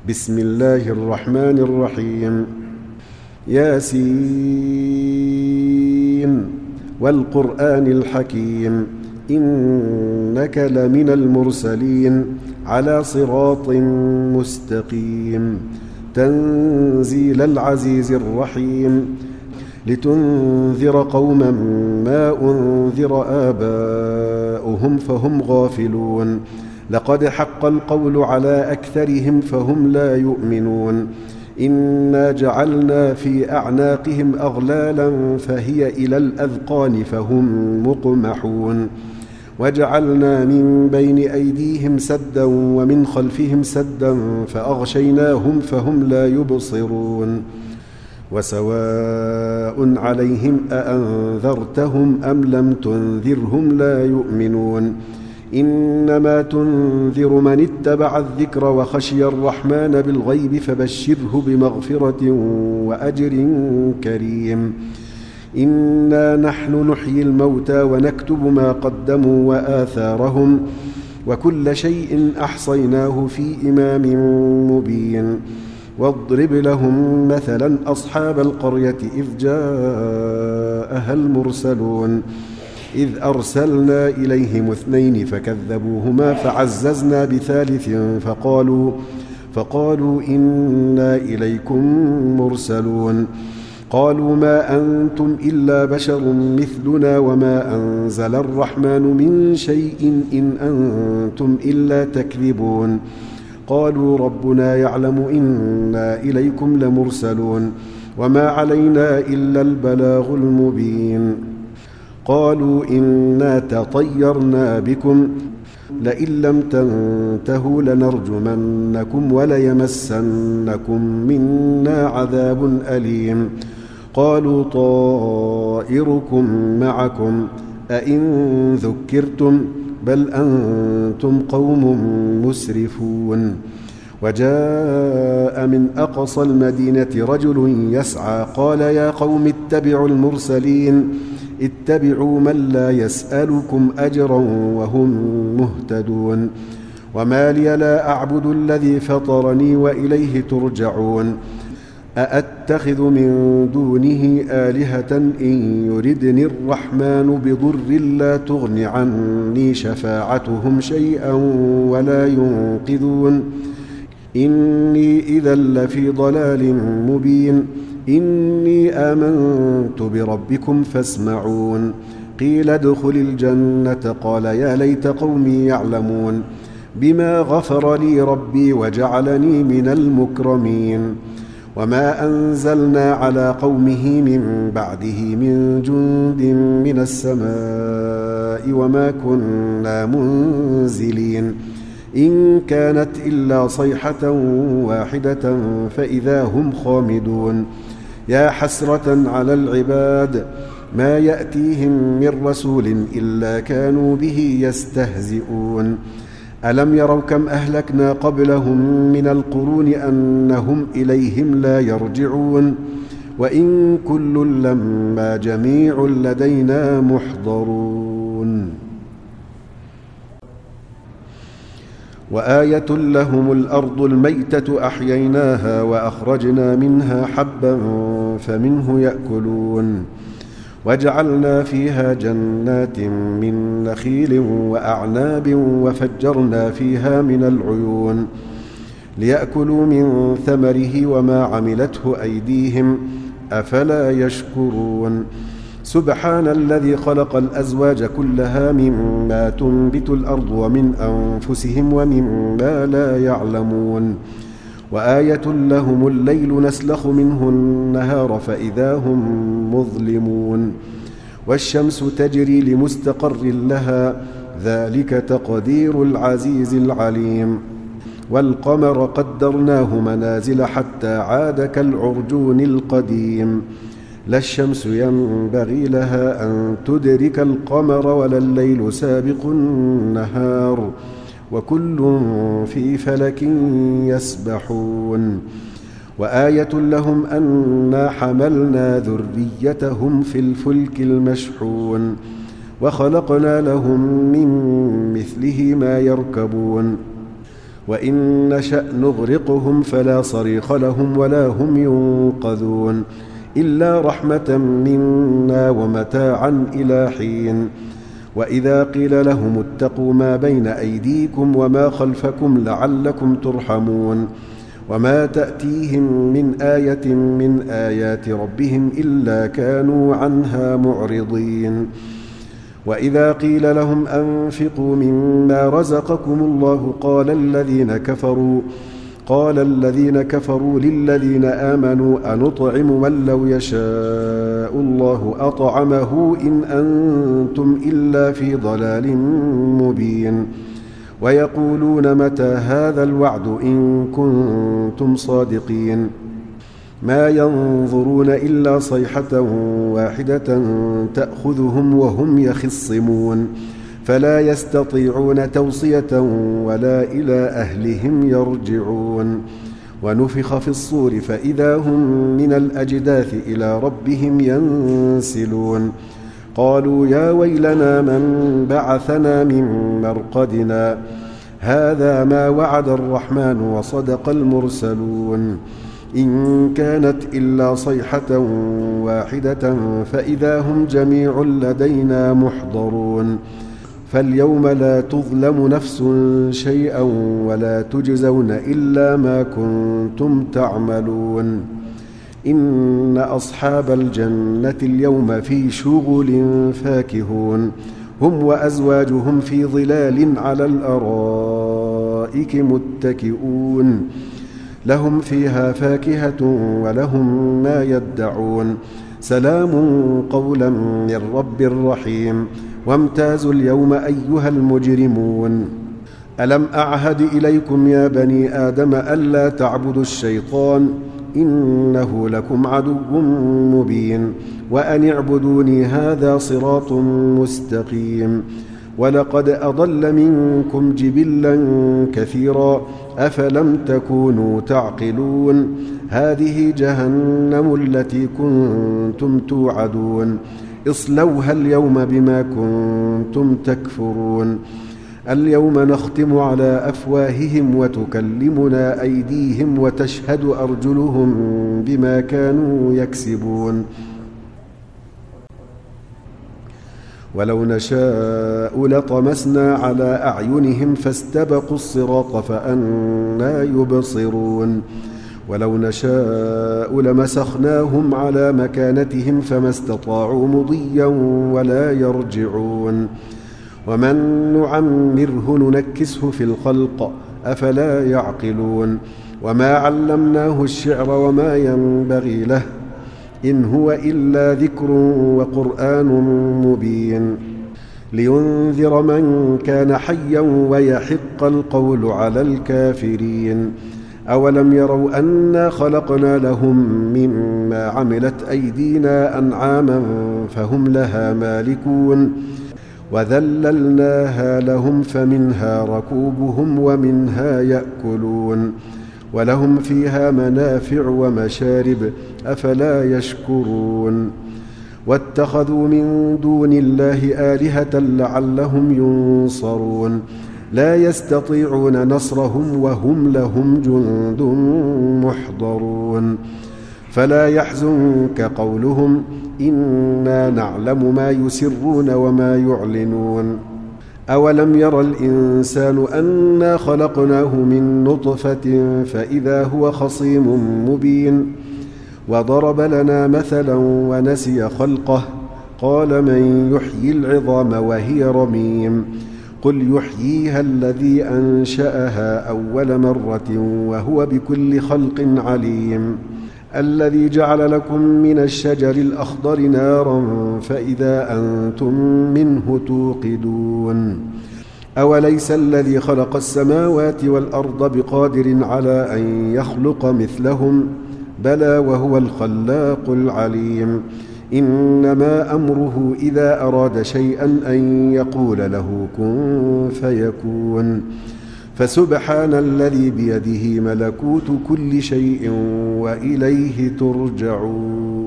بسم الله الرحمن الرحيم. ياسين والقرآن الحكيم إنك لمن المرسلين على صراط مستقيم تنزيل العزيز الرحيم لتنذر قوما ما أنذر آباؤهم فهم غافلون لقد حق القول على أكثرهم فهم لا يؤمنون إنا جعلنا في أعناقهم أغلالا فهي إلى الأذقان فهم مقمحون وجعلنا من بين أيديهم سدا ومن خلفهم سدا فأغشيناهم فهم لا يبصرون وسواء عليهم أأنذرتهم أم لم تنذرهم لا يؤمنون إنما تنذر من اتبع الذكر وخشي الرحمن بالغيب فبشره بمغفرة وأجر كريم إنا نحن نحيي الموتى ونكتب ما قدموا وآثارهم وكل شيء أحصيناه في إمام مبين واضرب لهم مثلا أصحاب القرية إذ جاءها المرسلون إذ أرسلنا إليهم 2 فكذبوهما فعززنا بثالث فقالوا إنا إليكم مرسلون قالوا ما أنتم إلا بشر مثلنا وما أنزل الرحمن من شيء إن أنتم إلا تكذبون قالوا ربنا يعلم إنا إليكم لمرسلون وما علينا إلا البلاغ المبين قالوا إنا تطيرنا بكم لئن لم تنتهوا لنرجمنكم وليمسنكم منا عذاب أليم قالوا طائركم معكم أئن ذكرتم بل أنتم قوم مسرفون وجاء من أقصى المدينة رجل يسعى قال يا قوم اتبعوا المرسلين اتبعوا من لا يسألكم أجرا وهم مهتدون وما لي لا أعبد الذي فطرني وإليه ترجعون أأتخذ من دونه آلهة إن يردني الرحمن بضر لا تغن عني شفاعتهم شيئا ولا ينقذون إني إذا لفي ضلال مبين إني آمنت بربكم فاسمعون قيل ادخل الجنة قال يا ليت قومي يعلمون بما غفر لي ربي وجعلني من المكرمين وما أنزلنا على قومه من بعده من جند من السماء وما كنا منزلين إن كانت إلا صيحة واحدة فإذا هم خامدون يا حسرة على العباد ما يأتيهم من رسول إلا كانوا به يستهزئون ألم يروا كم أهلكنا قبلهم من القرون أنهم إليهم لا يرجعون وإن كل لما جميع لدينا محضرون وآية لهم الأرض الميتة أحييناها وأخرجنا منها حبا فمنه يأكلون وجعلنا فيها جنات من نخيل وأعناب وفجرنا فيها من العيون ليأكلوا من ثمره وما عملته أيديهم أفلا يشكرون سبحان الذي خلق الأزواج كلها مما تنبت الأرض ومن أنفسهم ومما لا يعلمون وآية لهم الليل نسلخ منه النهار فإذا هم مظلمون والشمس تجري لمستقر لها ذلك تقدير العزيز العليم والقمر قدرناه منازل حتى عاد كالعرجون القديم لا الشمس ينبغي لها أن تدرك القمر ولا الليل سابق النهار وكل في فلك يسبحون وآية لهم أنا حملنا ذريتهم في الفلك المشحون وخلقنا لهم من مثله ما يركبون وإن نشأ نغرقهم فلا صريخ لهم ولا هم ينقذون إلا رحمة منا ومتاعا إلى حين وإذا قيل لهم اتقوا ما بين أيديكم وما خلفكم لعلكم ترحمون وما تأتيهم من آية من آيات ربهم إلا كانوا عنها معرضين وإذا قيل لهم أنفقوا مما رزقكم الله قال الذين كفروا للذين آمنوا أنطعم من لو يشاء الله أطعمه إن أنتم إلا في ضلال مبين ويقولون متى هذا الوعد إن كنتم صادقين ما ينظرون إلا صيحة واحدة تأخذهم وهم يخصمون فلا يستطيعون توصية ولا إلى أهلهم يرجعون ونفخ في الصور فإذا هم من الأجداث إلى ربهم ينسلون قالوا يا ويلنا من بعثنا من مرقدنا هذا ما وعد الرحمن وصدق المرسلون إن كانت إلا صيحة واحدة فإذا هم جميع لدينا محضرون فاليوم لا تظلم نفس شيئا ولا تجزون إلا ما كنتم تعملون إن أصحاب الجنة اليوم في شغل فاكهون هم وأزواجهم في ظلال على الأرائك متكئون لهم فيها فاكهة ولهم ما يدعون سلام قولا من رب رحيم وامتازوا اليوم أيها المجرمون ألم أعهد إليكم يا بني آدم ألا تعبدوا الشيطان إنه لكم عدو مبين وأن اعبدوني هذا صراط مستقيم ولقد أضل منكم جبلا كثيرا أفلم تكونوا تعقلون هذه جهنم التي كنتم توعدون اصلوها اليوم بما كنتم تكفرون اليوم نختم على أفواههم وتكلمنا أيديهم وتشهد أرجلهم بما كانوا يكسبون ولو نشاء لطمسنا على أعينهم فاستبقوا الصراط فأنى يبصرون ولو نشاء لمسخناهم على مكانتهم فما استطاعوا مضيا ولا يرجعون ومن نعمره ننكسه في الخلق أفلا يعقلون وما علمناه الشعر وما ينبغي له إن هو إلا ذكر وقرآن مبين لينذر من كان حيا ويحق القول على الكافرين أولم يروا أنا خلقنا لهم مما عملت أيدينا أنعاما فهم لها مالكون وذللناها لهم فمنها ركوبهم ومنها يأكلون ولهم فيها منافع ومشارب أفلا يشكرون واتخذوا من دون الله آلهة لعلهم ينصرون لا يستطيعون نصرهم وهم لهم جند محضرون فلا يحزنك قولهم إنا نعلم ما يسرون وما يعلنون أولم ير الإنسان أنا خلقناه من نطفة فإذا هو خصيم مبين وضرب لنا مثلا ونسي خلقه قال من يحيي العظام وهي رميم قل يحييها الذي أنشأها أول مرة وهو بكل خلق عليم الذي جعل لكم من الشجر الأخضر نارا فإذا أنتم منه توقدون أوليس الذي خلق السماوات والأرض بقادر على أن يخلق مثلهم بلى وهو الخلاق العليم إنما أمره إذا أراد شيئا أن يقول له كن فيكون فسبحان الذي بيده ملكوت كل شيء وإليه ترجعون